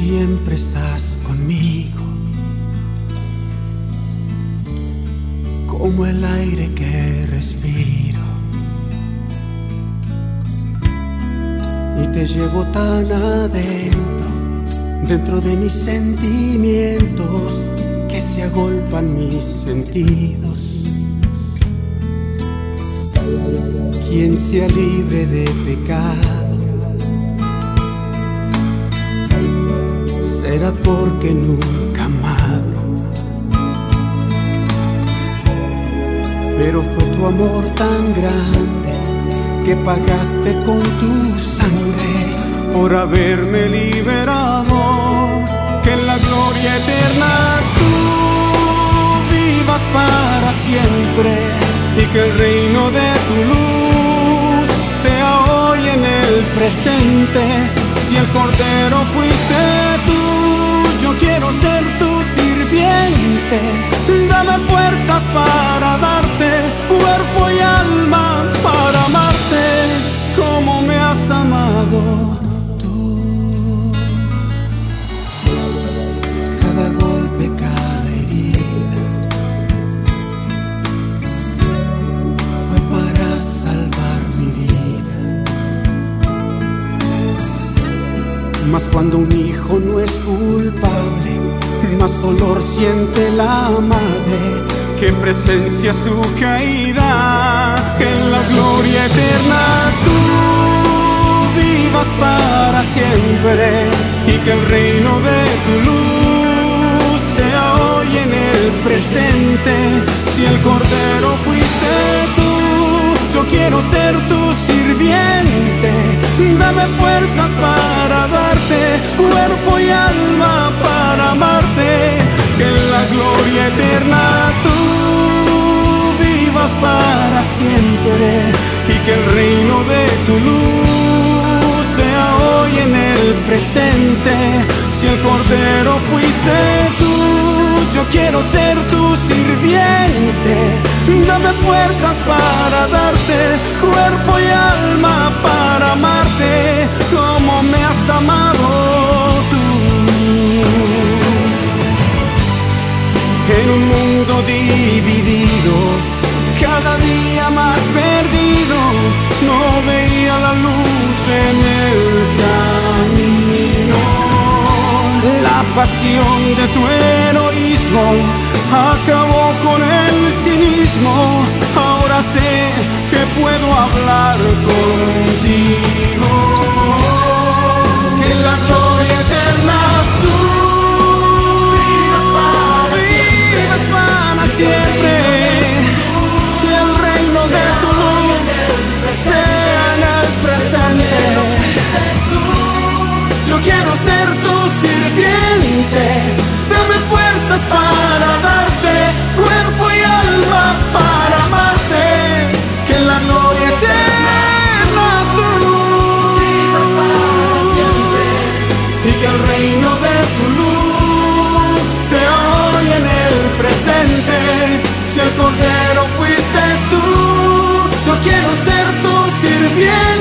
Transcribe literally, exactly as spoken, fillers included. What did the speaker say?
siempre estás conmigo, como el aire que respiro, y te llevo tan adentro, dentro de mis sentimientos, que se agolpan mis sentidos. Quien sea libre de pecado, será porque nunca amado. Pero fue tu amor tan grande que pagaste con tu sangre por haberme liberado. Que en la gloria eterna tú vivas para siempre, y que el reino de tu luz sea hoy en el presente. Si el Cordero fuiste tú, yo quiero ser tu sirviente. Dame fuerzas para darte cuerpo y alma, para amarte como me has amado tú. Cada golpe, cada herida fue para salvar mi vida. Mas cuando un hijo no es culpable, más dolor siente la madre que presencia su caída. Que en la gloria eterna tú vivas para siempre, y que el reino de tu luz sea hoy en el presente. Si el Cordero fuiste tú, yo quiero ser tu sirviente. Dame fuerzas para darte cuerpo y alma, para amarte. Que en la gloria eterna tú vivas para siempre, y que el reino de tu luz sea hoy en el presente. Si el Cordero fuiste tú, yo quiero ser tu sirviente. Dame fuerzas para darte cuerpo y alma, para amarte como me has amado tú. En un mundo dividido, cada día más perdido, no veía la luz en el camino. La pasión de tu heroísmo acabó con el cinismo. Ahora sé que puedo hablar contigo. Que en la gloria eterna tú vivas para siempre, vivas para siempre. Que el reino de tu luz sea en el presente. Yo quiero ser tu sirviente. Dame fuerzas para darte cuerpo y alma, para amarte. Que en la gloria eterna tú vivas para siempre, y que el reino de tu luz sea hoy en el presente. Si el Cordero fuiste tú, yo quiero ser tu sirviente.